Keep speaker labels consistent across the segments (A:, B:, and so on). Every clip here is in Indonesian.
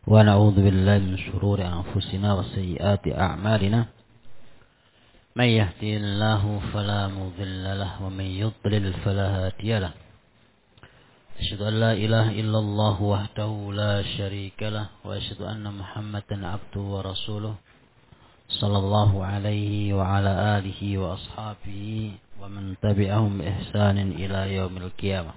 A: ونعوذ بالله من شرور أنفسنا وسيئات أعمالنا من يهدي الله فلا مضل له ومن يضلل فلا هادي له أشهد أن لا إله إلا الله وحده لا شريك له وأشهد أن محمدا عبده ورسوله صلى الله عليه وعلى آله وأصحابه ومن تبعهم بإحسان إلى يوم القيامة.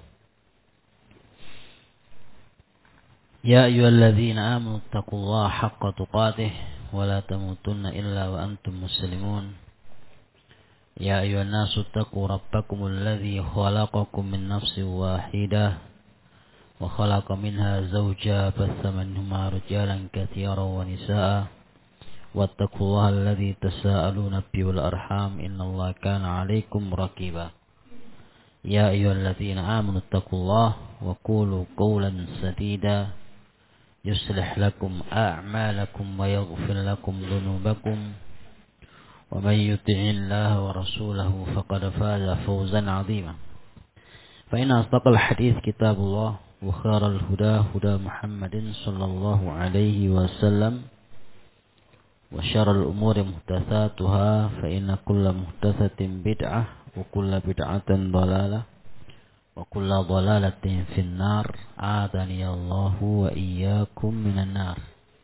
A: يا أيها الذين آمنوا اتقوا الله حق تقاته ولا تموتن إلا وأنتم مسلمون. يا أيها الناس اتقوا ربكم الذي خلقكم من نفس واحدة وخلق منها زوجا بث منهما رجالا كثيرا ونساء واتقوا الله الذي تساءلون به والأرحام إن الله كان عليكم رقيبا. يا أيها الذين آمنوا اتقوا الله وقولوا قولا سديدا يصلح لكم أعمالكم ويغفر لكم ذنوبكم ومن يطع الله ورسوله فقد فاز فوزا عظيما. فإن أصدق الحديث كتاب الله وخير الهدى هدى محمد صلى الله عليه وسلم وشر الأمور محدثاتها فإن كل محدثة بدعة وكل بدعة ضلالة وكل ضلالة في النار أعاذني الله وإياكم من النار.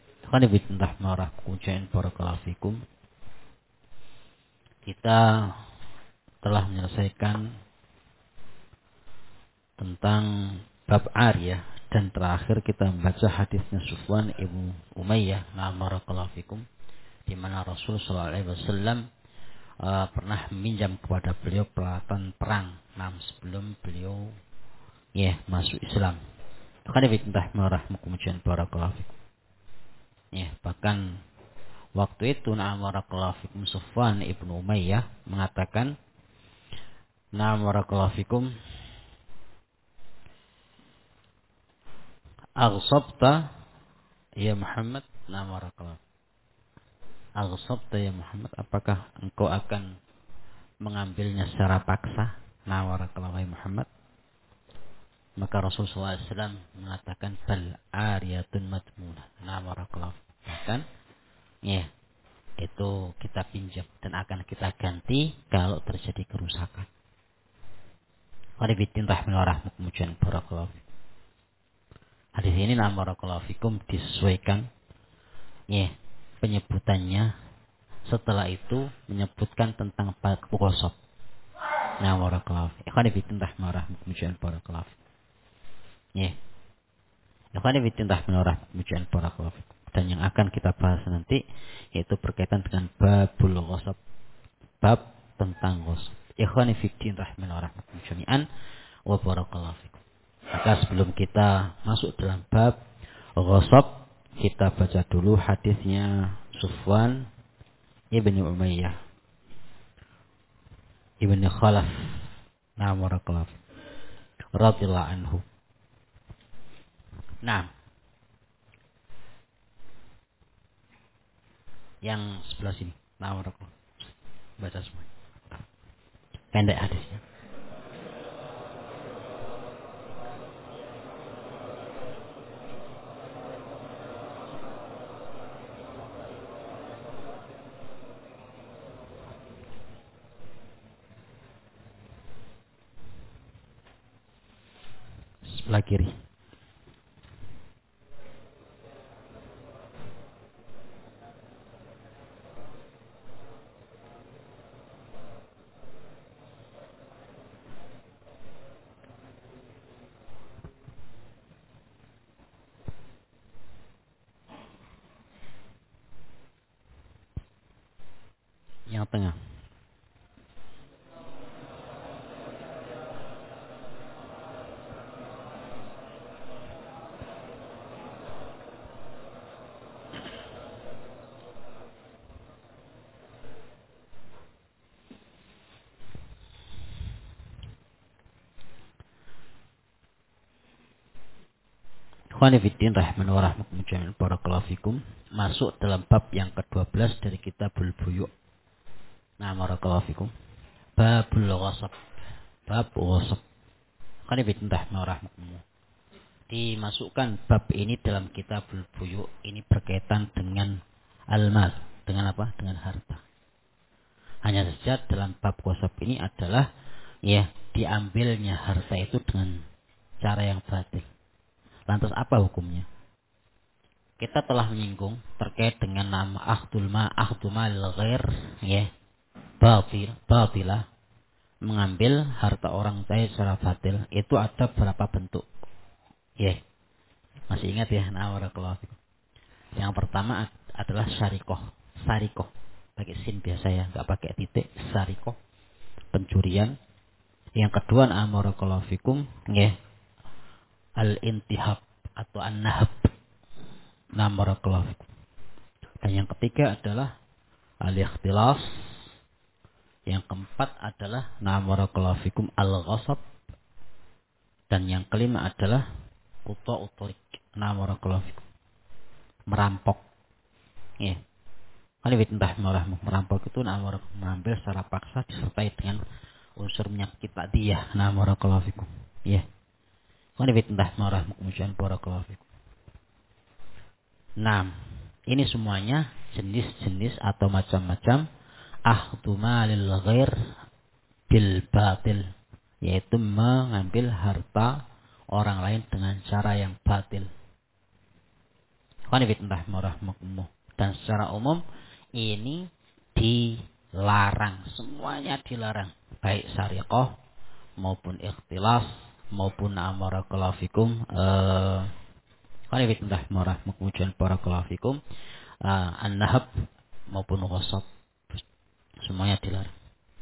A: Barakallahu fikum. Kita telah menyelesaikan tentang bab Ariyah dan terakhir kita membaca hadisnya Sufwan ibn Umayyah barakallahu fikum, di mana Rasul sallallahu alaihi wasallam pernah meminjam kepada beliau peralatan perang sebelum beliau masuk Islam. Barakallahu fikum. Bahkan waktu itu barakallahu fikum Sufwan ibn Umayyah mengatakan barakallahu fikum, aghsabta ya Muhammad, barakallahu, aghsabta ya Muhammad, apakah engkau akan mengambilnya secara paksa, barakallahu ya Muhammad? Maka Rasulullah SAW mengatakan bal ariyatun madmunah, barakallahu, bahkan itu kita pinjam dan akan kita ganti kalau terjadi kerusakan. Barakallahu. Hadis ini barakallahu fikum disesuaikan penyebutannya, setelah itu menyebutkan tentang ghasab. Barakallahu. Barakallahu. Barakallahu. Dan yang akan kita bahas nanti yaitu berkaitan dengan babul ghasab, bab tentang ghasab. Ikhwani fiddin rahimahumullah jami'an wa barakallahu fikum. Maka sebelum kita masuk dalam bab ghasab, kita baca dulu hadisnya Sufwan ibn Umayyah ibn Khalaf barakallahu radhiyallahu anhu. Yang sebelah sini, barakallahu, baca semua. Pendek hadisnya. Sebelah kiri. Yang tengah. Khonifiddin rahman wa rahmatullah barakallahu fikum. Masuk dalam bab yang ke-12 dari kitabul buyu'. Barakallahu fikum. Babul ghasab. Bab ghasab. Khonifiddin rahman wa rahmatullah. dimasukkan bab ini dalam kitabul buyu ini berkaitan dengan al-mal, dengan apa? Dengan harta. Hanya saja dalam bab qasab ini adalah ya diambilnya harta itu dengan cara yang batil. Lantas apa hukumnya? Kita telah menyinggung terkait dengan nama akhdul malil ghair, ya, batilah, mengambil harta orang lain secara batil. Itu ada berapa bentuk? Ya, masih ingat ya? Nah, barakallahu fikum. Yang pertama adalah sarikoh, pakai sin biasa ya, nggak pakai titik. Sarikoh, pencurian. Yang kedua, nah, barakallahu fikum, ya, al-intihab atau an-nahab. Nah, barakallahu fikum. Dan yang ketiga adalah al-ikhtilas. Yang keempat adalah nah, barakallahu fikum, al-ghasab. Dan yang kelima adalah qata'ut thariq. Nah, barakallahu fikum, merampok. Ya. Kalau entah merampok itu nah, mengambil secara paksa disertai dengan unsur menyakit dia. Nah, barakallahu fikum. Ya. Kalau entah kemudian barakallahu fikum. Nah, ini semuanya jenis-jenis atau macam-macam akhdhu malil ghair bil batil, yaitu mengambil harta orang lain dengan cara yang batil. Dan secara umum ini dilarang, semuanya dilarang, baik sariqah maupun ikhtilas maupun amarakallahu fikum kemudian barakallahu fikum an-nahab maupun ghasab, semuanya dilarang.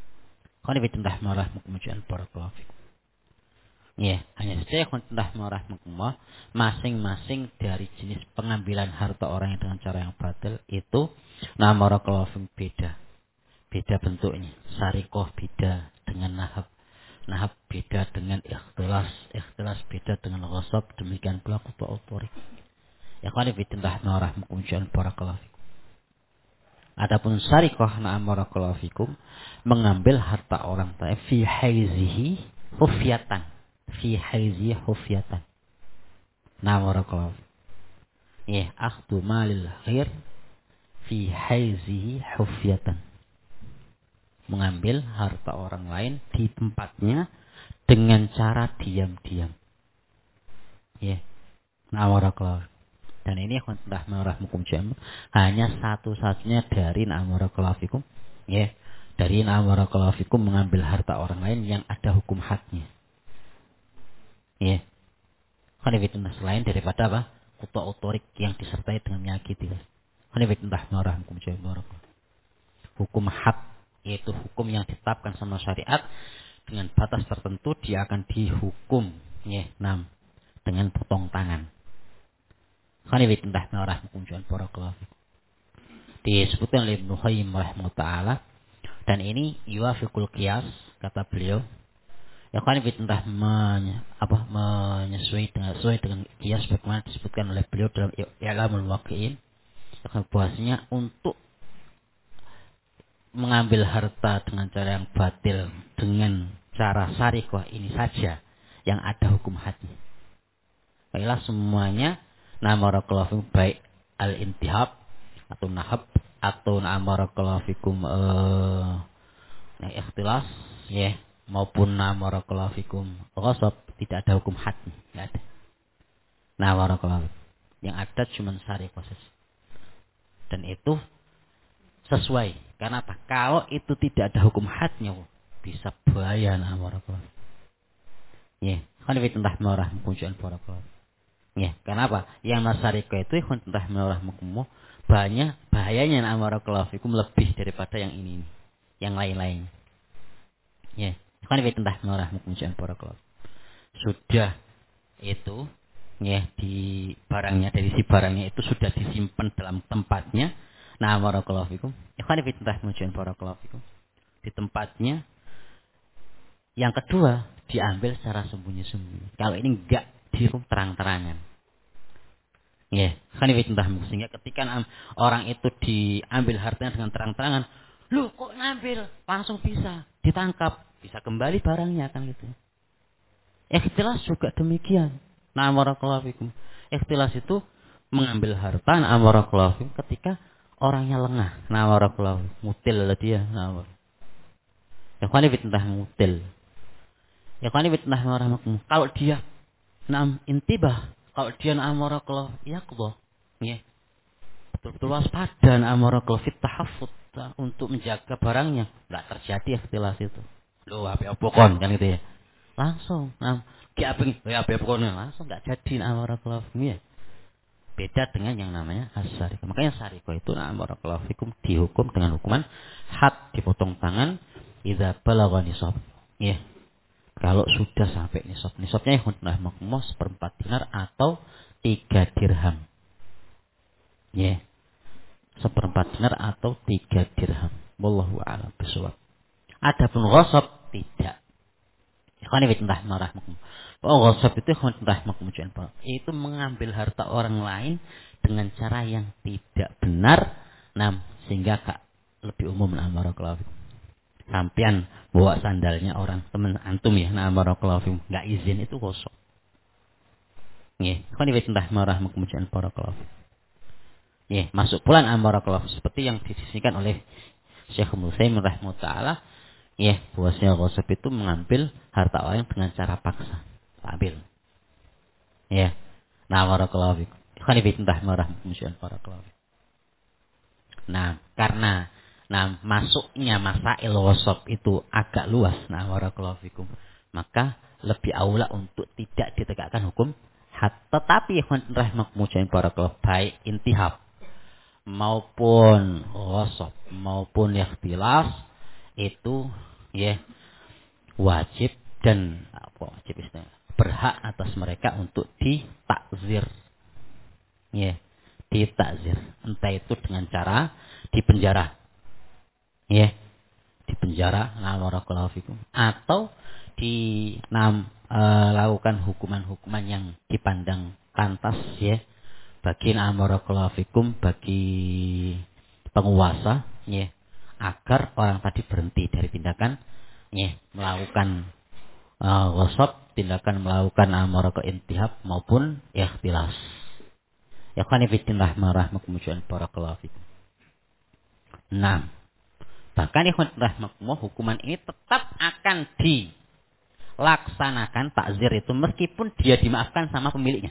A: Kemudian barakallahu fikum. Ya, hanya saja masing-masing dari jenis pengambilan harta orang yang dengan cara yang batil itu barakallahu fikum beda bentuknya. Sariqah beda dengan nahab beda dengan ikhtilas beda dengan ghasab, demikian pula qata'ut thariq. Ya kan kemudian barakallahu fikum. Adapun sariqah barakallahu fikum, mengambil harta orang lain fi haizihi hufyatan. Barakallahu fikum. Ya, akhdhu malil ghair fi haizihi hufyatan. Mengambil harta orang lain di tempatnya dengan cara diam-diam. Ya. Barakallahu. Dan ini hanya satu-satunya dari barakallahu fikum, ya. Dari barakallahu fikum mengambil harta orang lain yang ada hukum hadnya. Ya. Kan itu selain daripada apa? Qata'ut thariq yang disertai dengan menyakiti. Kan itu hukum had, yaitu hukum yang ditetapkan sama syariat dengan batas tertentu, dia akan dihukum ya, dengan potong tangan. Disebutkan oleh Ibnu Qayyim rahimahullah taala, dan ini yuwafiqul qiyas, kata beliau. Ya kan menyesuaikan dengan qiyas bagaimana disebutkan oleh beliau dalam I'lamul Waqi'in, bahwasanya untuk mengambil harta dengan cara yang batil dengan cara sariqah ini saja yang ada hukum hadnya. Baiklah semuanya barakallahu fikum, baik al-intihab atau nahab atau barakallahu fikum ikhtilas ya, maupun barakallahu fikum ghasab, tidak ada hukum hadnya, enggak ada. Barakallahu, yang ada cuma sariqah saja. Dan itu sesuai. Karena apa? Kalau itu tidak ada hukum hadnya, bisa bahaya barakallahu. Ya, kan entah marah kemudian barakallahu. Ya, kenapa? Yang nasarika itu entah marah banyak bahayanya barakallahu fikum lebih daripada yang ini, yang lain-lain. Ya, kan entah marah kemudian barakallahu. Sudah itu ya, di barangnya, dari si barangnya itu sudah disimpan dalam tempatnya. Barakallahu fikum. Ikhwan fillah kemudian barakallahu fikum. Di tempatnya. Yang kedua, diambil secara sembunyi-sembunyi. Kalau ini enggak dihukum terang-terangan. Ya, ikhwan fillah, sehingga ketika orang itu diambil hartanya dengan terang-terangan, lu kok ngambil? Langsung bisa ditangkap, bisa kembali barangnya kan gitu. Ikhtilas juga demikian. Nah, barakallahu fikum. Ikhtilas itu mengambil harta, nah barakallahu fikum, ketika orangnya lengah. Nah, barakallahu fikum. Mutil lah dia. Nah, ya kan ini fitnah mutil. Ya kan ini fitnah warahmatullah. Kalau dia naam intibah, kalau dia naam barakallahu yaqdha. Ya. Betul-betul waspada naam barakallahu fit tahaffut untuk menjaga barangnya. Enggak terjadi ikhtilas itu. Loh, apa kon kan gitu ya. Langsung naam ki apa kon langsung enggak jadi naam barakallahu ya. Beda dengan yang namanya as-sarikah. Makanya sarikah itu naam barakallahu fikum dihukum dengan hukuman had, dipotong tangan idza balagha nisab. Ya. Kalau sudah sampai nisab. Nisabnya yang makmum seperempat dinar atau 3 dirham. Ya. Seperempat dinar atau 3 dirham. Wallahu a'lam bishawab. Adapun ghasab tidak. Ikhwan fillah rahmakum. Ghasab itu ikhwan fillah rahmakum. Itu mengambil harta orang lain dengan cara yang tidak benar, sehingga lebih umum barakallahu fikum. Sampean bawa sandalnya orang teman antum ya, barakallahu fikum, enggak izin, itu ghasab. Nggih, ikhwan fillah rahmakum barakallahu fikum. Ya, masuk pula barakallahu seperti yang disisikan oleh Syekh Musaimin rahimahullah taala, ya, bahwasanya ghasab itu mengambil harta orang dengan cara paksa. Ambil. Ya. Nah, barakallahu fikum. Ikhwan fillah rahmakum barakallahu fikum. Nah, karena masuknya masail ghasab itu agak luas, barakallahu fikum, maka lebih aula untuk tidak ditegakkan hukum had. Tetapi ikhwan rahmakum barakallahu, baik intihab maupun ghasab maupun ikhtilas itu ya wajib dan wajib istilahnya berhak atas mereka untuk ditakzir. Ya, ditakzir. Entah itu dengan cara dipenjara. Ya, dipenjara barakallahu fikum, atau lakukan hukuman-hukuman yang dipandang pantas ya bagi barakallahu fikum, bagi penguasa ya, agar orang tadi berhenti dari tindakan ya melakukan ghasab, tindakan melakukan barakallahu intihab maupun ikhtilas. Ya kan fillah rahmakum barakallahu fikum. Nah, bahkan ikhwan rahmakumullah, hukuman ini tetap akan dilaksanakan takzir itu meskipun dia dimaafkan sama pemiliknya.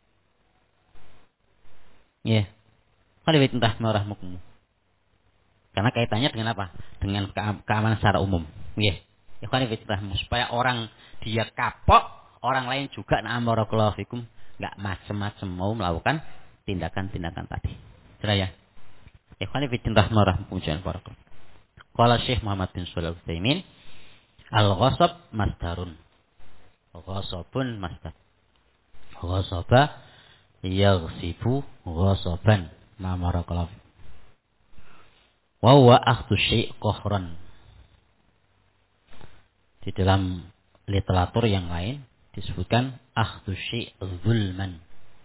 A: Ya. Khalifatul rahmakumullah. Karena kaitannya dengan apa? Dengan keamanan secara umum. Ya. Khalifatul rahmakumullah, supaya orang dia kapok, orang lain juga barakallahu fikum enggak macam-macam mau melakukan tindakan-tindakan tadi. Sudah ya. Khalifatul rahmakumullah barakallahu. Qala Syekh Muhammad bin Shalih Al-Utsaimin, al-ghasab masdarun. Ghasabun masdar. Ghasaba yaghsibu ghasaban. Barakallahu. Wa huwa akhdhu syai' qahran. Di dalam literatur yang lain disebutkan akhdhu syai' zulman.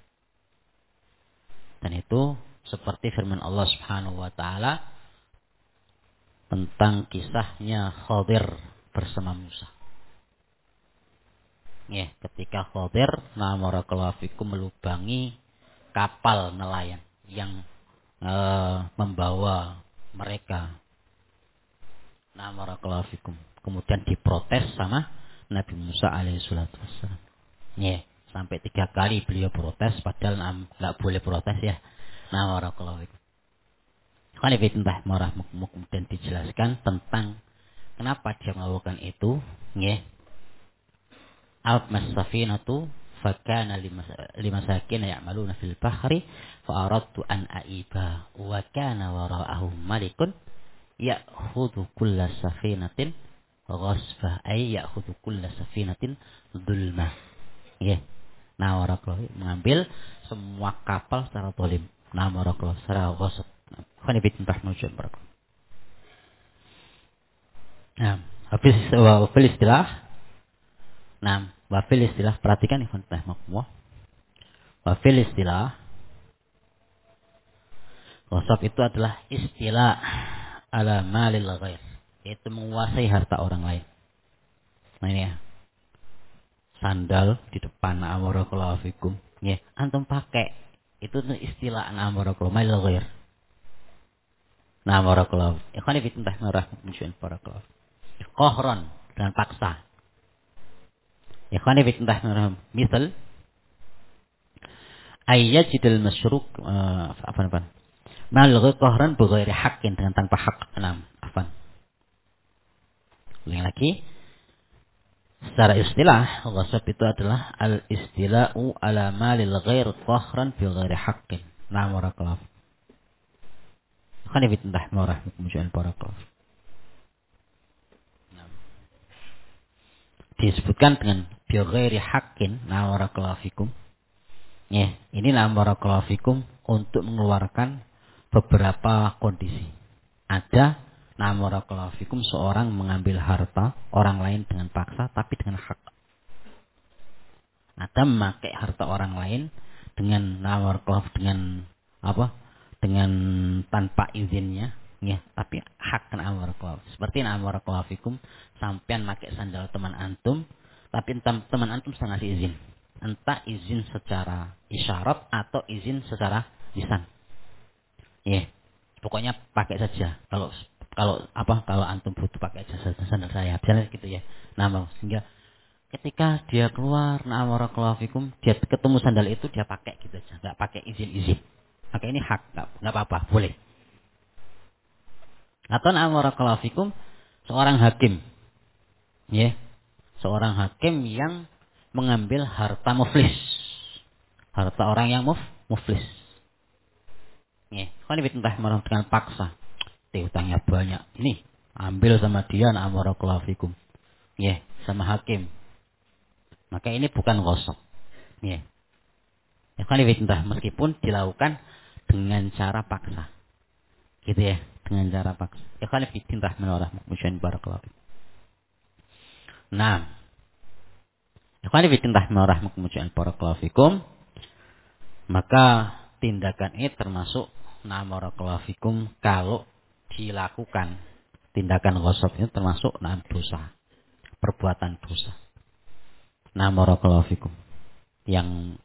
A: Dan itu seperti firman Allah Subhanahu wa taala tentang kisahnya Khadir bersama Musa. Ya, ketika Khadir barakallahu fikum melubangi kapal nelayan yang membawa mereka barakallahu fikum, kemudian diprotes sama Nabi Musa alaihi salatu wassalam. Ya, sampai 3 kali beliau protes, padahal enggak boleh protes ya. Barakallahu fikum. Kemudian dijelaskan tentang kenapa dia melakukan itu, ya. Al-masafinatu fakana limasakin ya'maluna fil bahri fa aradtu an aiba wa kana wara'ahum malikun ya'khudhu kulla safinatin ghasfa, ay ya'khudhu kulla safinatin dzulma. Ya. Barakallahu, mengambil semua kapal secara zalim. Barakallahu, secara ghasab. Wafil istilah, perhatikan ikhwan rahmakumullah. Wafil istilah, ghasab itu adalah istilah ala malil ghair, yaitu menguasai harta orang lain. Nah ini ya, sandal di depan, na barakallahu fikum. Nggih, antum pakai itu istilah na barakallahu mail ghair. Na barakallahu. Ikhwani fi rahmatullahi barakallahu. Qahran dengan paksa. Ikhwani fi misal ayyajidul masyruk apa? Mal qahran bi ghairi haqqin dengan tanpa hak. Afan. Ulang lagi. Secara istilah, ghasab itu adalah al-istila'u ala malil ghair qahran bi ghairi haqqin. Na'am barakallahu. Khani bitnah marah mujan barakallahu. Disebutkan dengan bi ghairi haqqin, na'am barakallahu fikum. Ya, ini na'am barakallahu fikum untuk mengeluarkan beberapa kondisi. Ada na'am barakallahu fikum seorang mengambil harta orang lain dengan paksa tapi dengan hak. Ada memakai harta orang lain dengan na'am barakallahu dengan apa? Dengan tanpa izinnya, ya, tapi hak na'am barakallahu. Seperti na'am barakallahu fikum sampean pakai sandal teman antum, tapi teman antum sudah ngasih izin. Entah izin secara isyarat atau izin secara lisan. Ya, pokoknya pakai saja. Kalau antum butuh pakai saja sandal saya, misalnya gitu ya. Nah, sehingga ketika dia keluar, na'am barakallahu fikum, dia ketemu sandal itu dia pakai gitu aja, nggak pakai izin. Maka ini hak, nggak apa-apa, boleh. Atau na'am barakallahu fikum, seorang hakim, ya, seorang hakim yang mengambil harta muflis, harta orang yang muflis. Ya, kan ditentah marah dengan paksa. Utangnya banyak. Nih, ambil sama dia na'am barakallahu fikum. Ya, sama hakim. Maka ini bukan ghasab. Ya. Ya, kan ditentah meskipun dilakukan dengan cara paksa. Gitu ya, dengan cara paksa. Ya, kan ditentah menurah musyaan barakallahu fikum. Nah, ikhwani fillah rahmatullah barakallahu fikum. Maka tindakan ini termasuk na'am barakallahu fikum kalau dilakukan tindakan ghasab ini termasuk na'am dosa, perbuatan dosa. Na'am barakallahu fikum yang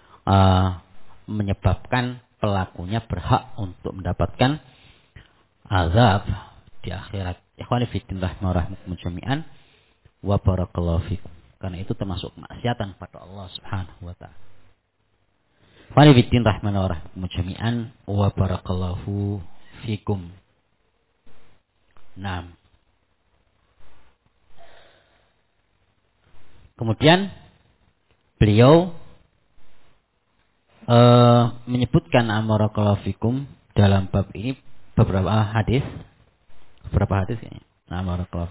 A: menyebabkan pelakunya berhak untuk mendapatkan azab di akhirat. Ikhwani fillah rahmatullah jami'an wa barakallahu fikum. Karena itu termasuk maksiatan pada Allah Subhanahu wa taala. Walibiddin rahmana wa rahmakum jami'an wa barakallahu fikum. Naam. Kemudian beliau menyebutkan barakallahu fikum dalam bab ini beberapa hadis ya. Naam barakallahu.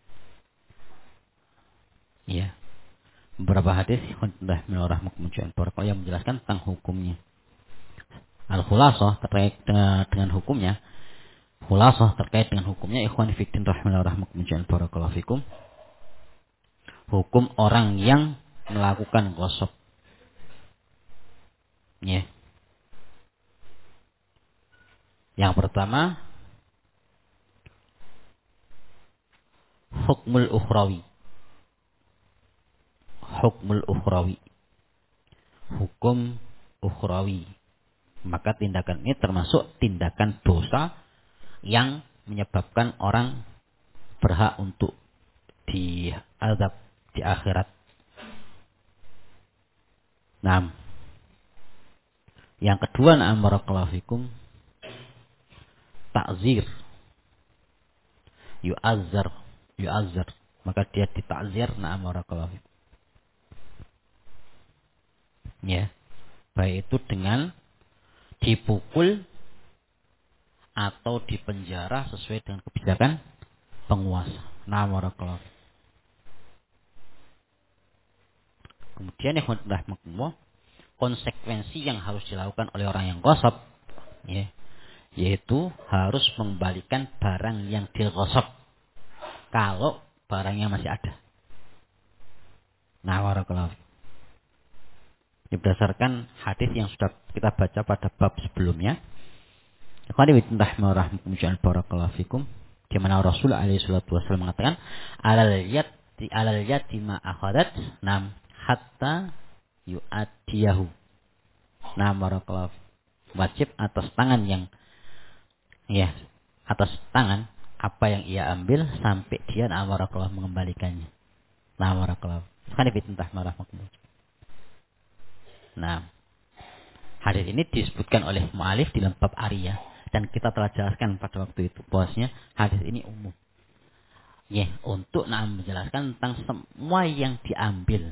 A: Ya, beberapa hadis yang menjelaskan tentang hukumnya. Al-khulasah terkait dengan hukumnya. Khulasah terkait dengan hukumnya ikhwan fillah rahimahumullah barakallahu fikum. Hukum orang yang melakukan ghasab. Ya. Yang pertama hukmul ukhrawi. Hukmul ukhrawi, hukum ukhrawi. Maka tindakan ini termasuk tindakan dosa yang menyebabkan orang berhak untuk diazab di akhirat. Nah, yang kedua na'am barakallahu fikum ta'zir, yu'azzar, maka dia ditakzir na'am barakallahu fikum. Ya, baik itu dengan dipukul atau dipenjara sesuai dengan kebijakan penguasa. Nah, barakallahu. Kemudian konsekuensi yang harus dilakukan oleh orang yang ghasab, ya, yaitu harus mengembalikan barang yang dighasab kalau barangnya masih ada. Nah, barakallahu. Ini berdasarkan hadis yang sudah kita baca pada bab sebelumnya. Ikhwani fillah rahmatullah barakallahu fikum. Di mana Rasul alaihi salatu wasallam mengatakan alal yati ma akhadat nam hatta yu'addiyahu. Nah, barakallahu. Wajib atas tangan yang atas tangan apa yang ia ambil sampai dia barakallahu mengembalikannya. Nah, barakallahu. Nah, hadis ini disebutkan oleh mu'alif di dalam bab ariyah dan kita telah jelaskan pada waktu itu bahwasanya hadis ini umum. Untuk menjelaskan tentang semua yang diambil.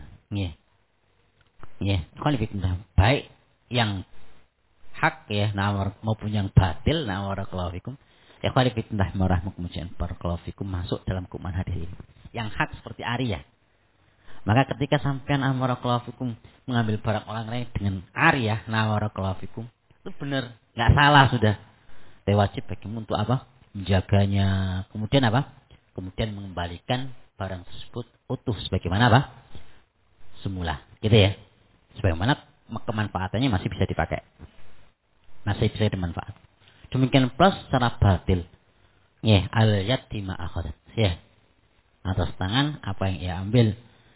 A: Baik yang hak maupun yang batil. Barakallahu fikum. Barakallahu fikum masuk dalam hukuman hadis ini. Yang hak seperti ariyah. Maka ketika sampean barakallahu fikum mengambil barang orang lain dengan ariyah, barakallahu fikum, itu benar, enggak salah sudah. Tapi wajib bagimu untuk apa? Menjaganya. Kemudian apa? Kemudian mengembalikan barang tersebut utuh sebagaimana apa? Semula. Gitu ya. Sebagaimana kemanfaatannya masih bisa dipakai. Masih bisa dimanfaat. Demikian plus secara batil. Al-yad ma akhadat. Atas tangan apa yang ia ambil.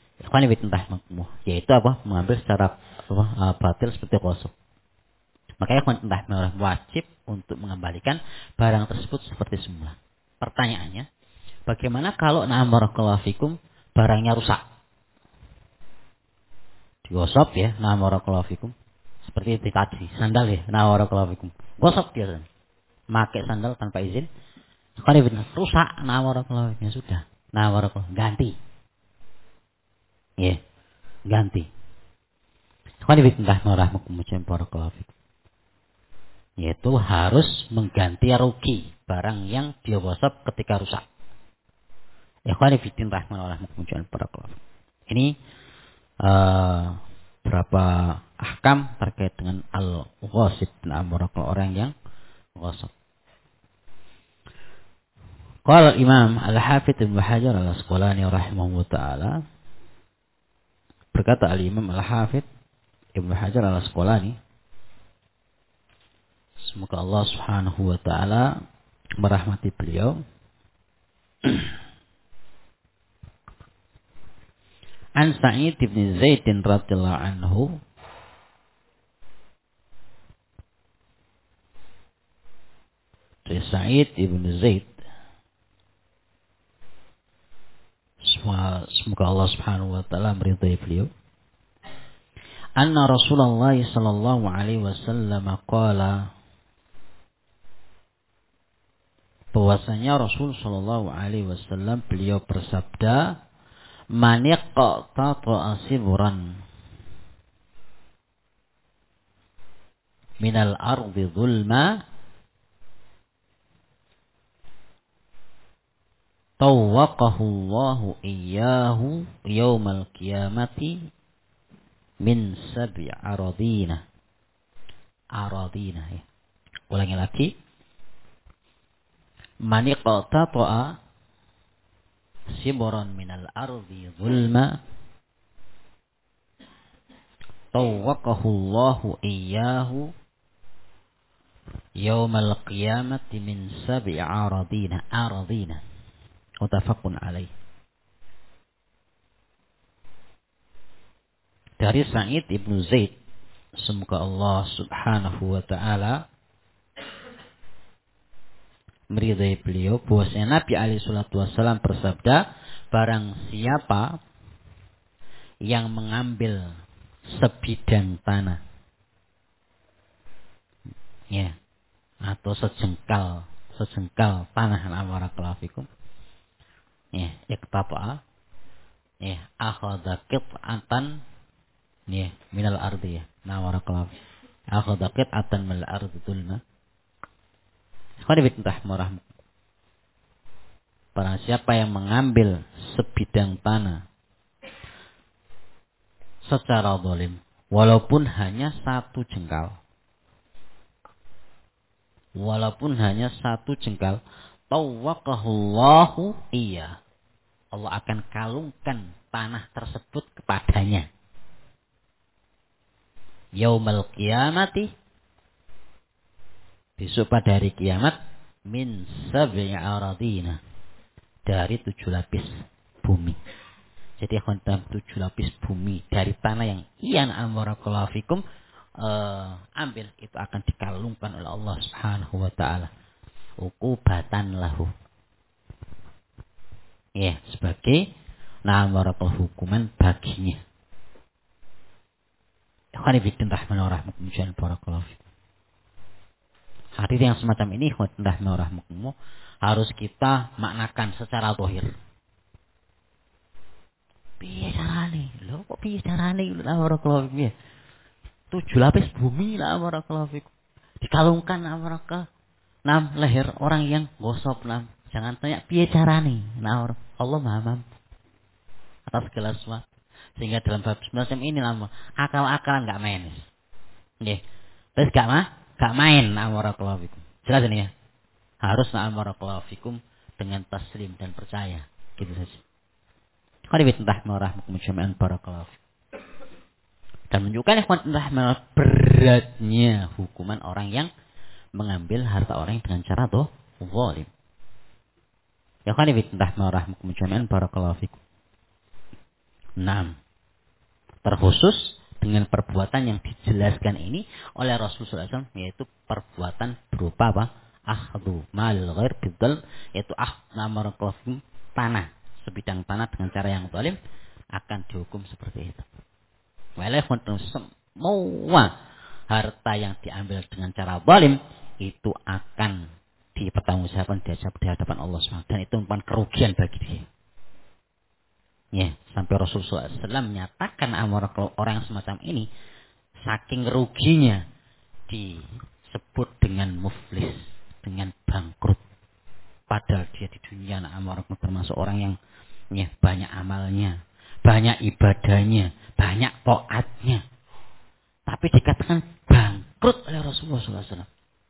A: Yaitu apa? Mengambil secara batil seperti qasab. Makanya wajib untuk mengembalikan barang tersebut seperti semula. Pertanyaannya, bagaimana kalau barakallahu fikum barangnya rusak? Digosok barakallahu fikum. Seperti itu tadi, sandal barakallahu fikum. Gosok dia. Pakai sandal tanpa izin. Rusak barakallahu fikum. Sudah. Barakallahu ganti. Ganti. Barakallahu fikum. Yaitu harus mengganti rugi barang yang dia gosok ketika rusak. Ini berapa ahkam terkait dengan al-ghasib, orang yang gosok. Qala Imam Al-Hafidz Ibnu Hajar Al-Asqalani rahimahullah taala, berkata Al-Imam Al-Hafidz Ibnu Hajar Al-Asqalani, semoga Allah Subhanahu wa taala merahmati beliau. An Sa'id bin Zaid radhiyallahu anhu, dari Sa'id bin Zaid, semoga Allah Subhanahu wa taala meridai beliau. Anna Rasulullah sallallahu alaihi wasallam qala, bahwasanya Rasul sallallahu alaihi wasallam beliau bersabda, man yaqtata asibran minal ardi zulma tawwaqahu Allahu iyyahu yaumal qiyamati min sab'i aradina. Ulangi lagi. Man yaqtata sibran minal ardi zulma tawwaqahu Allahu iyyahu yaumal qiyamati min sab'i aradina. Muttafaqun alaih. Dari Sa'id ibnu Zaid, semoga Allah Subhanahu wa taala meridai beliau, bahwasanya Nabi alaihi salatu wasallam bersabda, barang siapa yang mengambil sebidang tanah atau sejengkal tanah barakallahu fikum, iqtata'a akhadha qit'atan minal ardi barakallahu akhadha qit'atan minal ardi zulma. Barang siapa yang mengambil sebidang tanah secara zalim, walaupun hanya satu jengkal, tawwaqahu Allahu iya, Allah akan kalungkan tanah tersebut kepadanya yaumal qiyamati, besok pada hari kiamat, min sab'i aradina, dari 7 lapis bumi. Jadi dalam 7 lapis bumi dari tanah yang iyan barakallahu fikum ambil, itu akan dikalungkan oleh Allah Subhanahu wa taala uqubatan lahu. Ya, sebagai barakallahu hukuman baginya. Ikhwan fillah rahmatullahi barakallahu fikum. Hadis yang semacam ini ikhwan fillah harus kita maknakan secara zahir. Piye carane? Lho kok piye carane barakallahu fikum? 7 lapis bumi barakallahu fikum. Dikalungkan barakallahu 6 leher orang yang gosop 6. Jangan tanya piye carane. Allah Maha mampu atas segala sesuatu. Sehingga dalam bab semacam ini akal-akalan enggak main. Nggih. Terus enggak main barakallahu fikum. Jelas ini ya. Harus barakallahu fikum dengan taslim dan percaya. Gitu saja. Barakallahu. Dan menunjukkan beratnya hukuman orang yang mengambil harta orang dengan cara zalim. Ya kan barakallahu fikum. 6. Terkhusus dengan perbuatan yang dijelaskan ini oleh Rasulullah SAW, yaitu perbuatan berupa apa? Akhdhu mal ghair bidal, yaitu barakallahu tanah, sebidang tanah dengan cara yang zalim akan dihukum seperti itu. Walaupun semua harta yang diambil dengan cara zalim itu akan dipertanggungjawabkan di hadapan Allah SWT, dan itu merupakan kerugian bagi dia. Ya, sampai Rasulullah SAW menyatakan orang yang semacam ini saking ruginya disebut dengan muflis, dengan bangkrut. Padahal dia di dunia termasuk orang yang banyak amalnya, banyak ibadahnya, banyak taatnya, tapi dikatakan bangkrut oleh Rasulullah SAW.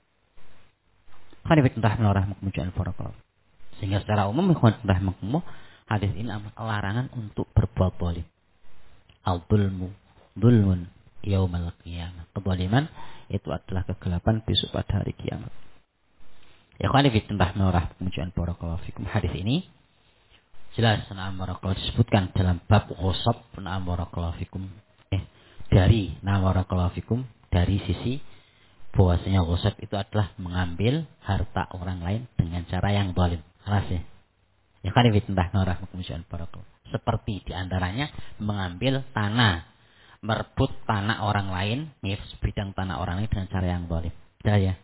A: Sehingga secara umum hadis ini larangan untuk berbuat zalim. Al-zulmu zulmun yaumal qiyamah. Kezaliman itu adalah kegelapan besok pada hari kiamat. Ya khani barakallahu fikum. Hadis ini jelas barakallahu disebutkan dalam bab ghasab barakallahu fikum. Dari barakallahu fikum dari sisi bahwasanya ghasab itu adalah mengambil harta orang lain dengan cara yang zalim. Jelas ya. Ya kan barakallahu. Seperti diantaranya mengambil tanah, merebut tanah orang lain, sebidang tanah orang lain dengan cara yang zalim. Jelas ya.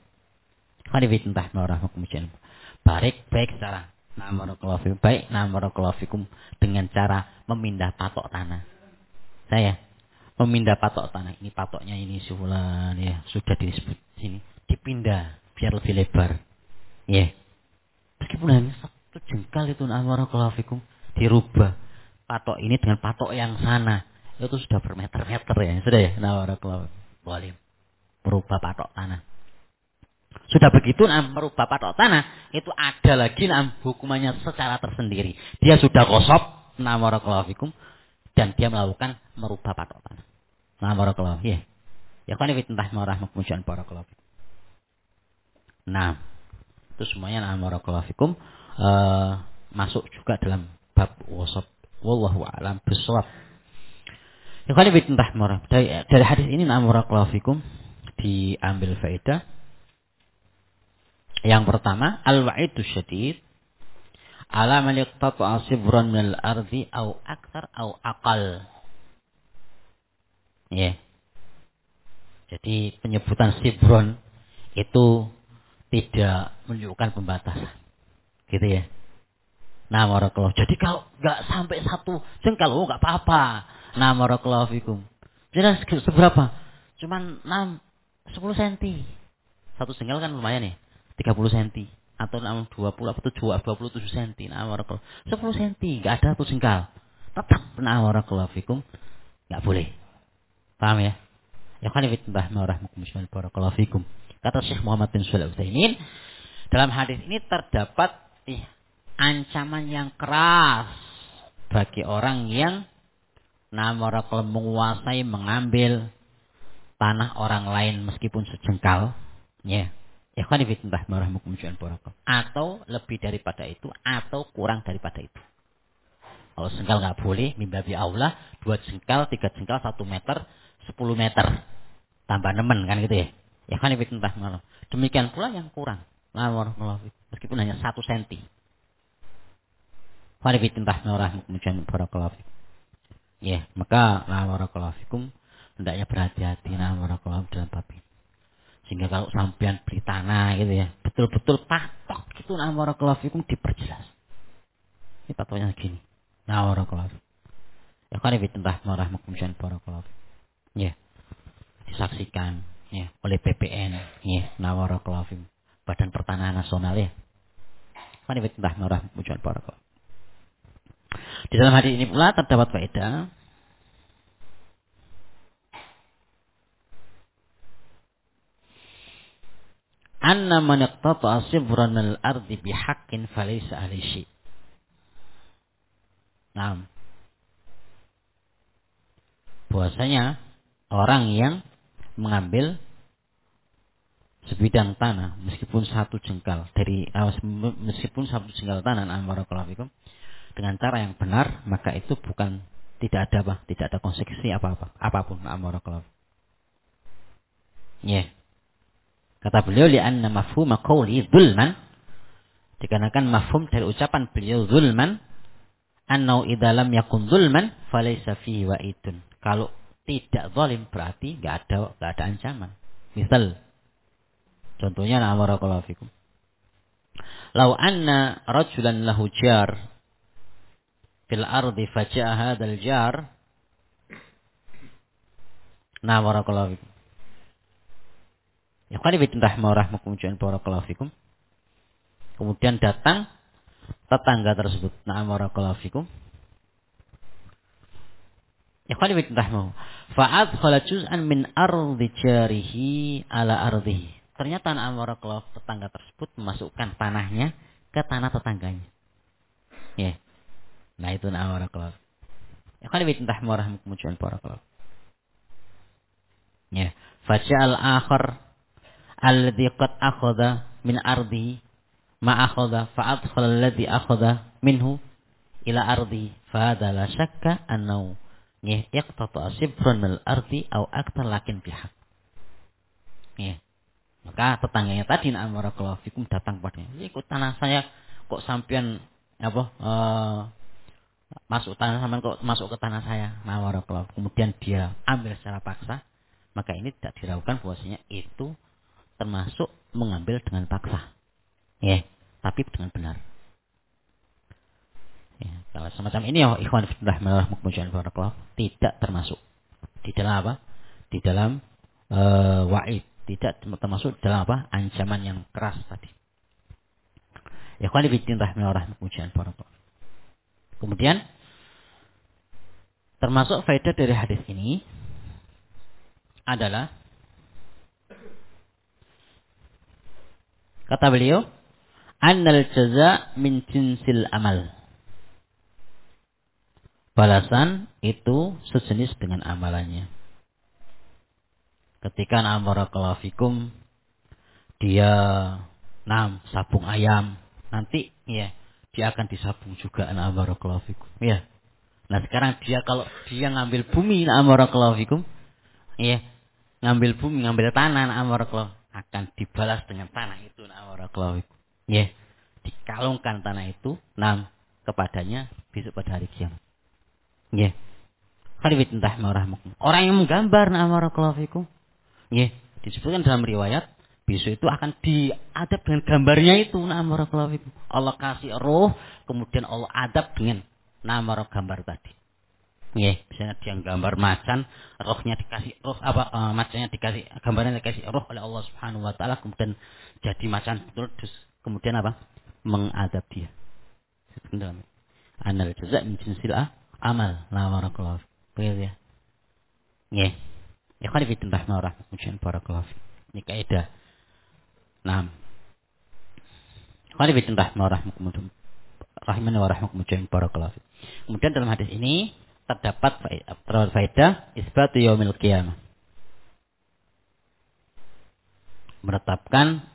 A: Baik secara barakallahu fikum dengan cara memindah patok tanah. Saya memindah patok tanah, ini patoknya ini sulan ya, sudah disebut sini, dipindah biar lebih lebar. Ya. Meskipun hanya satu jengkal itu barakallahu fikum dirubah patok ini dengan patok yang sana, itu sudah bermeter-meter ya, sudah ya. Barakallahu boleh merubah patok tanah. Sudah begitu merubah patok tanah, itu ada lagi hukumannya secara tersendiri. Dia sudah ghasab barakallahu fikum dan dia melakukan merubah patok tanah. Barakallahu ya. Ya kan barakallahu fikum. Nah, itu semuanya barakallahu fikum masuk juga dalam bab ghasab. Wallahu a'lam bishawab. Ya kan dari hadis ini barakallahu fikum diambil faedah. Yang pertama, al-wa'idus syadid ala man yaqtatu sibran minal ardi au aktsar au aqal. Ya. Jadi penyebutan sibron itu tidak menunjukkan pembatasan. Gitu ya. Barakallahu. Jadi kalau enggak sampai 1 jengkal enggak apa-apa. Barakallahu fikum. Jelas seberapa? Cuman 10 cm. 1 jengkal kan lumayan ya. 30 cm atau 20 atau 27 cm. Barakallahu. 10 cm enggak ada 1 jengkal. Tetap barakallahu fikum enggak boleh. Paham ya? Ya kan barakallahu fikum. Kata Syekh Muhammad bin Shalih Al-Utsaimin, dalam hadis ini terdapat ancaman yang keras bagi orang yang barakallahu menguasai, mengambil tanah orang lain meskipun sejengkal, ya. Ya kan barakallahu, atau lebih daripada itu atau kurang daripada itu. Kalau jengkal nggak boleh, mimbabi aula 2 jengkal, 3 jengkal, 1 meter, 10 meter. Tambah nemen kan gitu ya. Ya kan itu entah malam. Demikian pula yang kurang. Meskipun hanya 1 senti. Kan itu entah norah kemudian barakallahu. Ya, maka barakallahu fikum hendaknya berhati-hati barakallahu dalam bab ini. Sehingga kalau sampean beli tanah gitu ya, betul-betul patok gitu barakallahu fikum diperjelas. Ini patokannya gini. Barakallahu. Ya kan itu entah norah kemudian barakallahu. Ya, disaksikan ya oleh BPN ya barakallahu fikum. Badan Pertanahan Nasional ya. Kan itu entah norah kemudian barakallahu. Di dalam hadis ini pula terdapat faedah anna man iqtata'a sibran al-ardi bihaqqin falaysa ahli syai'. Nah, bahwasanya orang yang mengambil sebidang tanah meskipun 1 jengkal dari meskipun 1 jengkal tanah barakallahu fikum dengan cara yang benar, maka itu bukan tidak ada konsekuensi apapun barakallahu. Ya. Kata beliau li'anna mafhum qawli zulman, dikarenakan mafhum dari ucapan beliau zulman annau idza lam yakun zulman falaysa fihi wa'idun. Kalau tidak zalim berarti enggak ada ancaman. Misal contohnya barakallahu fikum. Lau anna rajulan lahu jar fil ardi faja'a hadzal jar barakallahu fikum. Ya kan ibitintah rahmakumullah barakallahu fikum. Kemudian datang tetangga tersebut. Barakallahu fikum. Ya kan ibitintah mau. Fa'ad khala juz'an min ardi jarihi ala ardihi. Ternyata barakallahu tetangga tersebut memasukkan tanahnya ke tanah tetangganya. Ya. Nah itu barakallahu. Ya kan ibitintah rahmakumullah barakallahu. Ya. Faja'al akhar alladhi qad akhadha min ardi ma akhadha fa adkhala alladhi akhadha minhu ila ardi fa hadha la syakka annahu yaqtata sibran al ardi aw aktar lakin bihaq. Ya. Maka tetangganya tadi barakallahu fikum datang padanya. Ikut tanah saya kok sampean masuk tanah sampean kok masuk ke tanah saya. Barakallahu. Kemudian dia ambil secara paksa, maka ini tidak diragukan bahwasanya itu termasuk mengambil dengan paksa, ya, tapi dengan benar. Ya, kalau semacam ini ya ikhwan fillah rahmatullah barakallahu tidak termasuk di dalam apa? Di dalam wa'id, tidak termasuk dalam apa? Ancaman yang keras tadi. Ya ikhwan fillah rahmatullah barakallahu. Kemudian termasuk faedah dari hadis ini adalah kata beliau, annal jaza min jinsil amal. Balasan itu sejenis dengan amalannya. Ketika barakallahu fikum dia sabung ayam, nanti ya dia akan disabung juga barakallahu fikum. Ya. Nah, sekarang kalau dia ngambil bumi barakallahu fikum, ya, ngambil bumi, ngambil tanah barakallahu akan dibalas dengan tanah itu barakallahu fikum. Ya, dikalungkan tanah itu kepadanya besok pada hari kiamat. Ya. Khalifat entah marahmukum. Orang yang menggambar barakallahu fikum. Ya, disebutkan dalam riwayat besok itu akan diadab dengan gambarnya itu barakallahu fikum. Allah kasih roh, kemudian Allah adab dengan gambar tadi. Ya, misalnya dia gambar macan, rohnya dikasih roh macannya dikasih gambarnya dikasih roh oleh Allah Subhanahu wa taala, kemudian jadi macan betul, terus kemudian mengadab dia. Sebenarnya anal jaza min jinsil amal barakallahu. Begitu ya. Ya. Ya kan fi tentah rahmatullah barakallahu. Ini kaidah. Naam. Kan fi tentah rahmatullah rahimani wa rahmatullah barakallahu. Kemudian dalam hadis ini terdapat faedah isbatu yaumil qiyamah. Menetapkan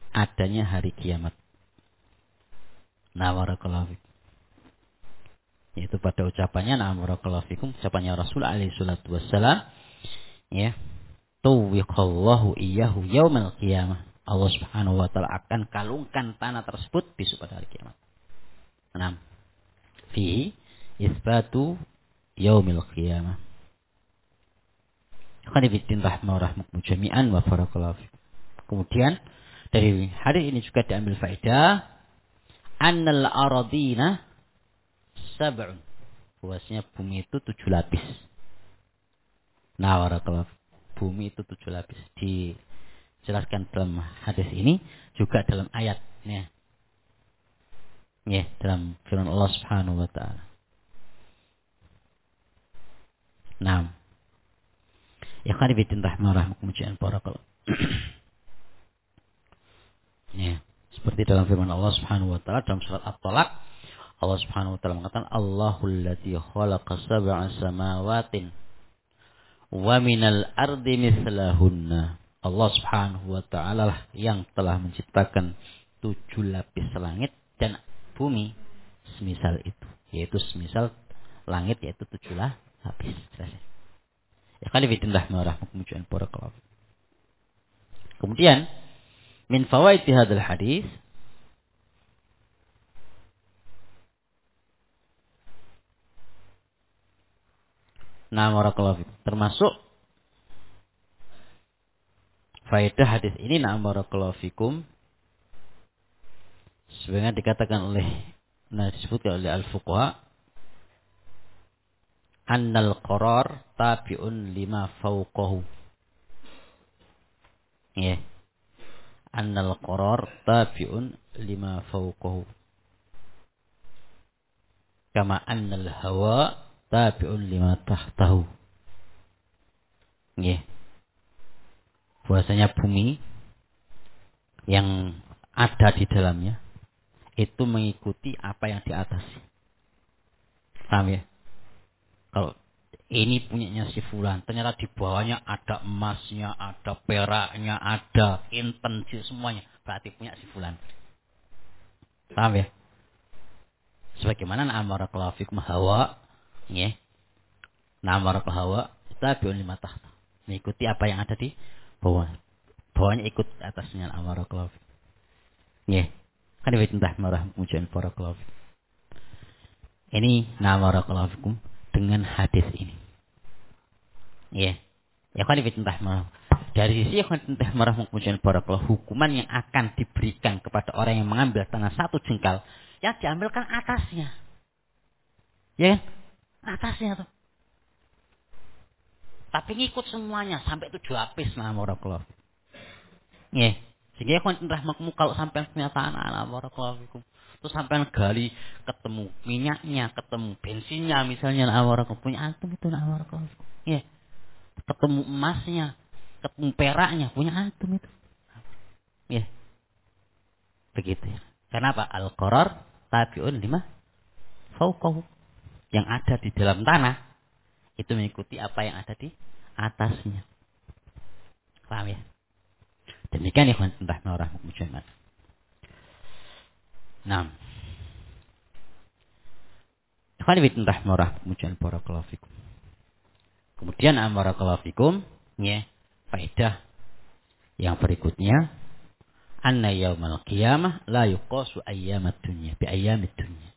A: adanya hari kiamat. Barakallahu. Yaitu pada ucapannya na'am barakallahu fikum, ucapannya Rasul alaihi salatu wassalam, ya. Tuwiqallahu iyyahu yaumal qiyamah. Allah Subhanahu wa taala akan kalungkan tanah tersebut besok pada hari kiamat. 6. Fi isbatu yaumil qiyamah. Khonifiddin rahmahum jami'an wa barakallahu fikum. Kemudian dari hadis ini juga diambil faedah annal aradina sab'un. Bahwasanya bumi itu 7 lapis. Nah, barakallahu, bumi itu 7 lapis. Dijelaskan dalam hadis ini juga dalam ayatnya. Ya, dalam firman Allah Subhanahu wa taala. Naam. Ya khonifiddin rahmahum jami'an barakallahu. Ya, seperti dalam firman Allah Subhanahu wa taala dalam surat At-Talaq, Allah Subhanahu wa taala mengatakan Allahul ladzi khalaqa sab'a samawatin wa minal ardi mislahunna. Allah Subhanahu wa taala lah yang telah menciptakan 7 lapis langit dan bumi semisal itu, yaitu semisal langit yaitu 7 lapis. Ya khonifiddin rahmahum jami'an barakallahu. Kemudian min fawaid hadzal hadis, nah barakallahu fikum, termasuk faedah hadis ini, nah barakallahu fikum, sebagaimana dikatakan oleh, nah disebutkan oleh al-fuqaha, annal qarar tabi'un lima fawqahu. Ya. Annal qarar tabi'un lima fawqahu. Kama annal hawa tabi'un lima tahtahu. Ya. Bahwasanya bumi yang ada di dalamnya itu mengikuti apa yang di atas. Paham ya? Kalau ini punyanya si fulan, ternyata di bawahnya ada emasnya, ada peraknya, ada inten, semuanya, berarti punya si fulan. Paham ya? Sebagaimana na'amarakallahu fikum hawa, ya. Na'amarakallahu hawa, tabi'un lima tahta. Mengikuti apa yang ada di bawah. Bawahnya ikut atasnya, na'amarakallahu fikum. Ya. Kan ibitintah marah mujian barakallahu fikum. Ini na'amarakallahu fikum dengan hadis ini. Ya. Ya kan ibitintah marah. Dari sisi ibitintah marah mujian barakallahu, hukuman yang akan diberikan kepada orang yang mengambil tanah 1 jengkal, yang diambilkan atasnya. Ya kan? Atasnya tuh. Tapi ngikut semuanya sampai 7 lapis nah barakallahu. Ya. Sehingga rahmatmu kalau sampai punya tanah nah barakallahu fikum, terus sampai gali ketemu minyaknya, ketemu bensinnya misalnya nah barakallahu, punya antum itu nah barakallahu fikum. Ya. Ketemu emasnya, ketemu peraknya, punya antum itu. Ya. Begitu ya. Kenapa? Al-qarar tabi'un lima fawqahu. Yang ada di dalam tanah itu mengikuti apa yang ada di atasnya. Paham ya? Demikian ya khonifah rahmatullah jami'an. Naam. Khonifah rahmatullah jami'an barakallahu fikum. Kemudian barakallahu fikum, ya, faedah yang berikutnya, anna yaumal qiyamah la yuqasu ayyamat dunya bi ayyamid dunya.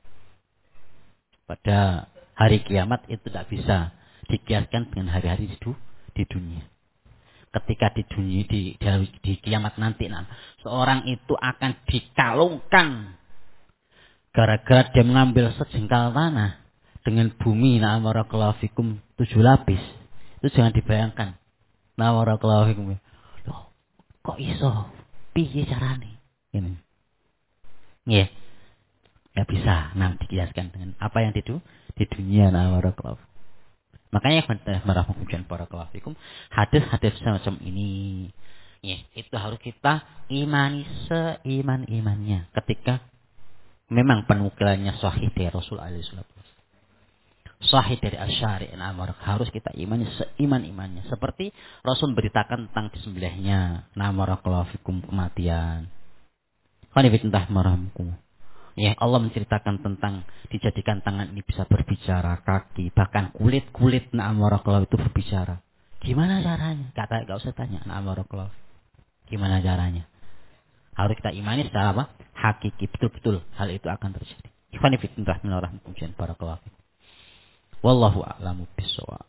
A: Pada hari kiamat itu tidak bisa dikiaskan dengan hari-hari di dunia. Ketika di dunia di kiamat nanti, seorang itu akan dikalungkan gara-gara dia mengambil sejengkal tanah dengan bumi barakallahu fikum 7 lapis. Itu jangan dibayangkan. Barakallahu fikum. Loh, kok iso? Piye carane? Ini. Ya. Ya bisa dikiaskan dengan apa yang di dunia barakallahu. Makanya hujan barakallahu fikum, hadis-hadis semacam ini, ya, itu harus kita imani seiman-imannya ketika memang penukilannya sahih dari Rasul alaihi salatu wasallam. Sahih dari Asy-Syari' harus kita imani seiman-imannya. Seperti Rasul beritakan tentang disembelihnya barakallahu fikum kematian. Kan ibitintah marhamkum. Ya, Allah menceritakan tentang dijadikan tangan ini bisa berbicara, kaki, bahkan kulit na'am barakallahu itu berbicara. Gimana caranya? Gak usah tanya na'am barakallahu. Gimana caranya? Harus kita imani secara apa? Hakiki, betul-betul hal itu akan terjadi. Ikhwani fillah bismillahirrahmanirrahim barakallahu. Wallahu a'lamu bissawab.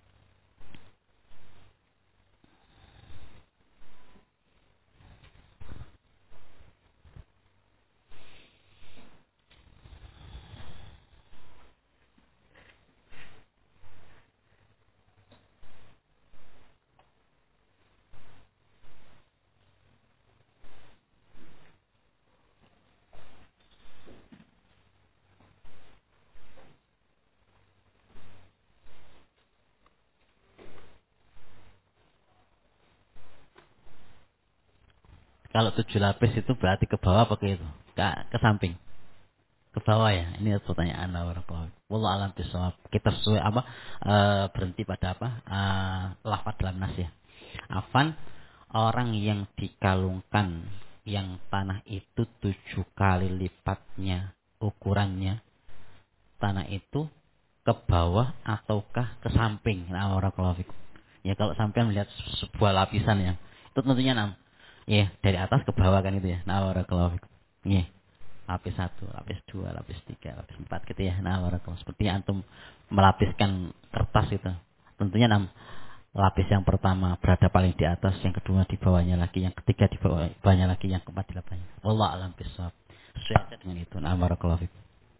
A: Kalau 7 lapis itu berarti ke bawah apa ke itu? Ke samping. Ke bawah ya. Ini pertanyaan barakallahu. Wallahu a'lam bishawab. Kita sesuai apa? Berhenti pada apa? Lafaz dalam nas ya. Afan, orang yang dikalungkan yang tanah itu 7 kali lipatnya ukurannya, tanah itu ke bawah ataukah ke samping? Nah, barakallahu fikum. Ya kalau sampai melihat sebuah lapisan ya, itu tentunya ya dari atas ke bawah kan itu ya. Nah, barakallahu fikum. Ya, lapis 1, lapis 2, lapis 3, lapis 4 gitu ya. Nah, barakallahu. Seperti antum melapiskan kertas itu. Tentunya lapis yang pertama berada paling di atas, yang kedua di bawahnya lagi, yang ketiga di bawahnya lagi, yang keempat di bawahnya. Wallahu a'lam bishawab. Sesuai aja dengan itu. Nah, barakallahu fikum.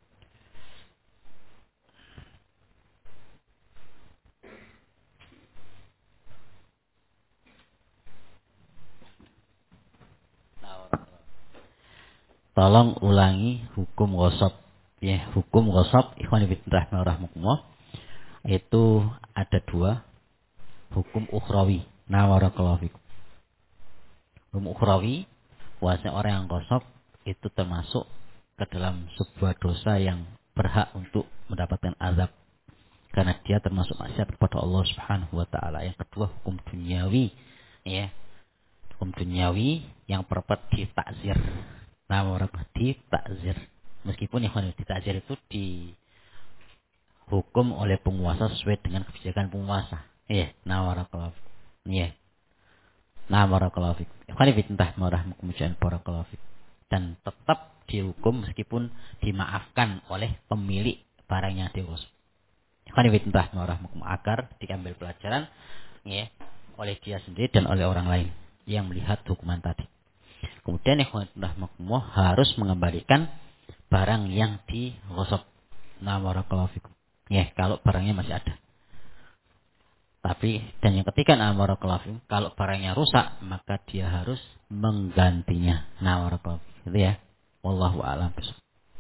A: Tolong ulangi hukum ghasab. Ya, hukum ghasab ikhwani fillah rahmatullah. Itu ada 2, hukum ukhrawi. Nah, barakallahu fikum. Hukum ukhrawi, bahwasanya orang yang ghasab itu termasuk ke dalam sebuah dosa yang berhak untuk mendapatkan azab karena dia termasuk maksiat kepada Allah Subhanahu wa taala. Yang kedua, hukum duniawi. Ya, hukum duniawi yang perpet ditakzir. Nah, barakallahu ditakzir. Meskipun yang ditakzir itu dihukum oleh penguasa sesuai dengan kebijakan penguasa. Iya, nah barakallahu. Iya. Nah barakallahu fikum. Ikhwani fillah warahmatullahi wabarakatuh. Dan tetap dihukum meskipun dimaafkan oleh pemilik barang yang diurus. Ikhwani fillah warahmatullahi agar diambil pelajaran ya oleh dia sendiri dan oleh orang lain yang melihat hukuman tadi. Kemudian ikhwani fillah harus mengembalikan barang yang digosok. Nah barakallahu fikum. Ya, kalau barangnya masih ada. Tapi dan yang ketiga amara kelafim, kalau barangnya rusak maka dia harus menggantinya. Nah, barakallahu gitu ya. Wallahu a'lam bishawab.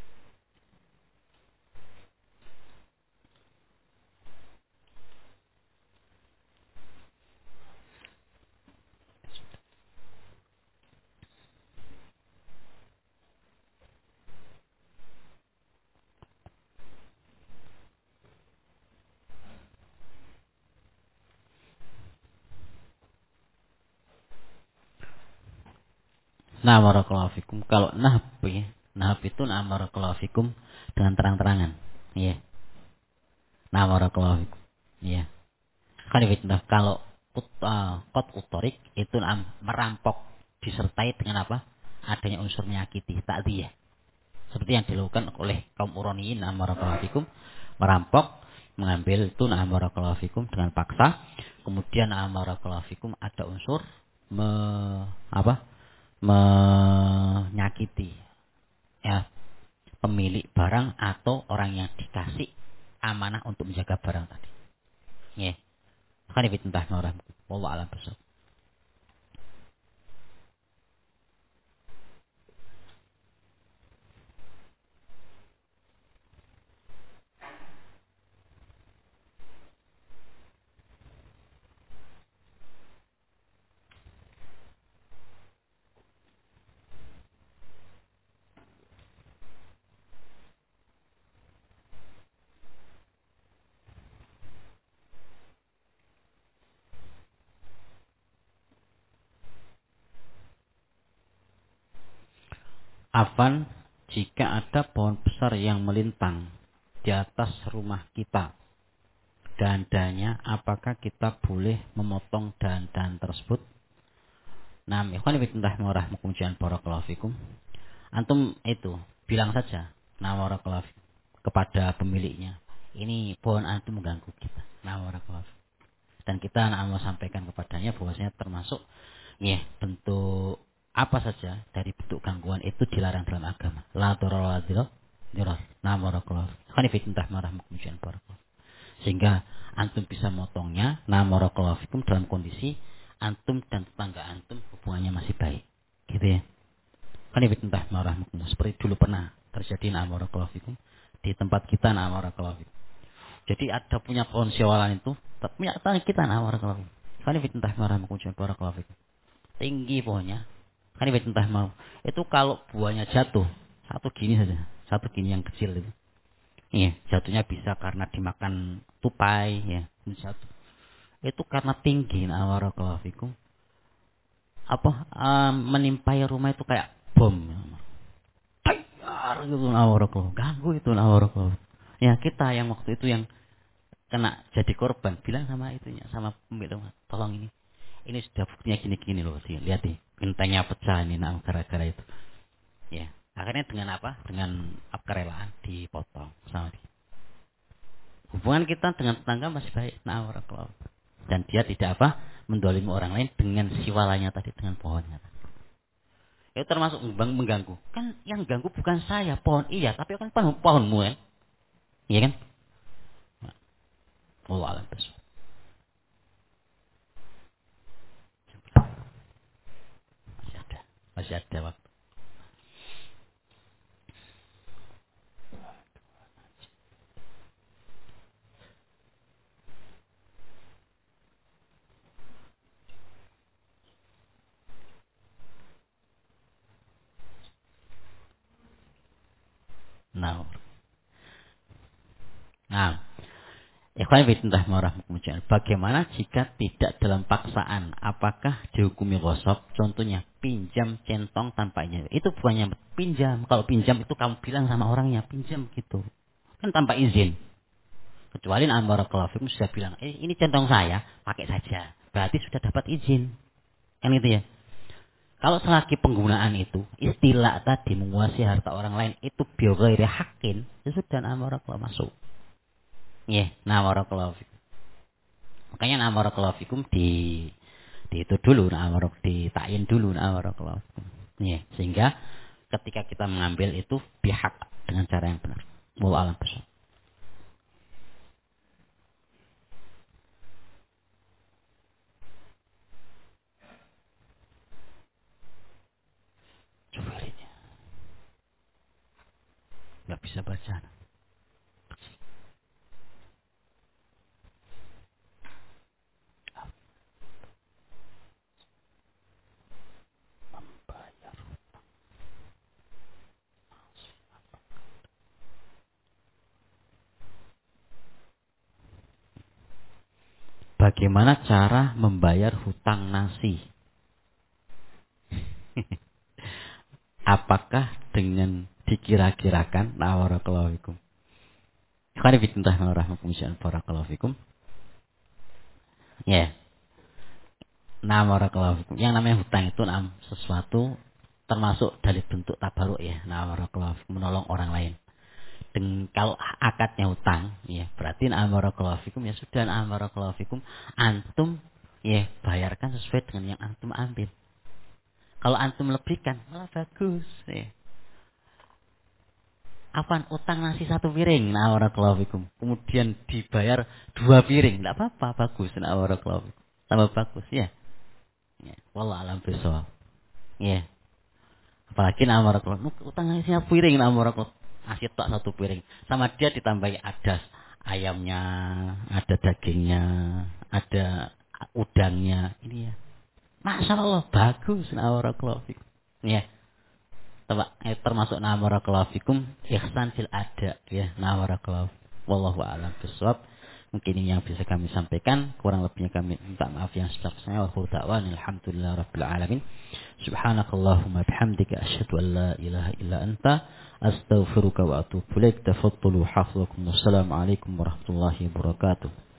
A: Nah, barakallahu fikum. Kalau nahb ya, nahb itu nah barakallahu fikum dengan terang-terangan. Iya. Nah, barakallahu fikum. Iya. Kan fitnah kalau qat utorik itu merampok disertai dengan apa? Adanya unsur menyakiti, ta'diyah. Seperti yang dilakukan oleh kaum Uraniyin barakallahu fikum, merampok, mengambil itu barakallahu fikum dengan paksa. Kemudian barakallahu fikum ada unsur apa? Menyakiti ya pemilik barang atau orang yang dikasih amanah untuk menjaga barang tadi. Ya. Kan itu entah orang. Wallahu a'lam bishawab. Afan jika ada pohon besar yang melintang di atas rumah kita, dahan-dahannya, apakah kita boleh memotong dahan-dahan tersebut? Nah, ikhwan fillah warahmatullahi wabarakatuh. Antum itu bilang saja, nah warahmatullahi kepada pemiliknya, ini pohon antum mengganggu kita. Nah warahmatullahi. Dan kita mau sampaikan kepadanya bahwasanya termasuk ya bentuk apa saja dari bentuk gangguan itu dilarang dalam agama. La darara dirar. Nah warahmatullahi. Khanifitillah warahmatullahi wabarakatuh. Sehingga antum bisa motongnya nah warahmatullahi dalam kondisi antum dan tetangga antum hubungannya masih baik. Gitu ya. Khanifitillah warahmatullahi. Seperti dulu pernah terjadi nah warahmatullahi di tempat kita nah warahmatullahi. Jadi ada punya pohon syawalan itu, punya tanah kita nah warahmatullahi. Khanifitillah warahmatullahi wabarakatuh. Tinggi pohonnya. Khanifitillah mau. Itu kalau buahnya jatuh, satu gini saja, satu gini yang kecil itu. Iya, jatuhnya bisa karena dimakan tupai ya, jatuh. Itu karena tinggi nah warahmatullahi. Menimpai rumah itu kayak bom. Tayar gitu nah warahmatullahi. Ganggu itu nah warahmatullahi. Ya kita yang waktu itu yang kena jadi korban bilang sama itunya sama pemilik rumah, tolong ini sudah buktinya gini-gini loh sih, lihat nih gentengnya pecah ini nah gara-gara itu ya. Akhirnya dengan apa, dengan kerelaan dipotong sama dia. Hubungan kita dengan tetangga masih baik nah warahmatullahi. Dan dia tidak apa mendolimi orang lain dengan siwalanya tadi, dengan pohonnya tadi. Itu termasuk mengganggu. Kan yang ganggu bukan saya, pohon iya, tapi kan pohonmu kan, iya kan. Allah alam besok. Masih ada waktu. Nah, ikhwan fillah warahmatullahi. Bagaimana jika tidak dalam paksaan? Apakah dihukumi ghosab? Contohnya pinjam centong tanpa izin. Itu bukannya pinjam. Kalau pinjam itu kamu bilang sama orangnya pinjam gitu. Kan tanpa izin. Kecuali barakallahu fikum sudah bilang, ini centong saya, pakai saja. Berarti sudah dapat izin. Kan gitu ya. Kalau selagi penggunaan itu, istilah tadi menguasai harta orang lain itu bioghairi hakin, ya sudah barakallahu masuk. Ya, barakallahu fikum. Makanya barakallahu fikum di itu dulu, ditayin dulu barakallahu fikum. Ya, sehingga ketika kita mengambil itu pihak dengan cara yang benar. Wallahu a'lam bishawab. Coba lihat. Nggak bisa baca. Bagaimana cara membayar hutang nasi? Apakah dengan dikira-kirakan? Barakallahu fikum. Ikhwan fillah barakallahu fikum. Ya. Barakallahu fikum. Yang namanya hutang itu sesuatu termasuk dari bentuk tabaruk ya. Barakallahu fikum, menolong orang lain. Kalau akadnya hutang, ya berarti barakallahu fikum, ya sudah barakallahu fikum, antum ya bayarkan sesuai dengan yang antum ambil. Kalau antum lebihkan, malah bagus. Ya. Apaan utang nasi satu piring, barakallahu fikum, kemudian dibayar 2 piring, tidak apa-apa, bagus, barakallahu fikum, tambah bagus ya. Ya, wallah alam bisawab. Ya. Apalagi barakallahu utang nasi satu piring, barakallahu nasi tak 1 piring, sama dia ditambahi ada ayamnya, ada dagingnya, ada udangnya, ini ya. Masya Allah bagus, barakallahu fikum. Ya. Termasuk barakallahu fikum ihsan fil ada ya. Barakallahu wallahu a'lam bishawab. Mungkin ini yang bisa kami sampaikan, kurang lebihnya kami minta maaf yang sebesar-besarnya. Wa akhiru da'wana alhamdulillahi rabbil alamin. Subhanakallahumma bihamdika asyhadu an la ilaha illa anta astaghfiruka wa atubu ilaik. Tafaddalu hafizakum. Wassalamu alaikum warahmatullahi wabarakatuh.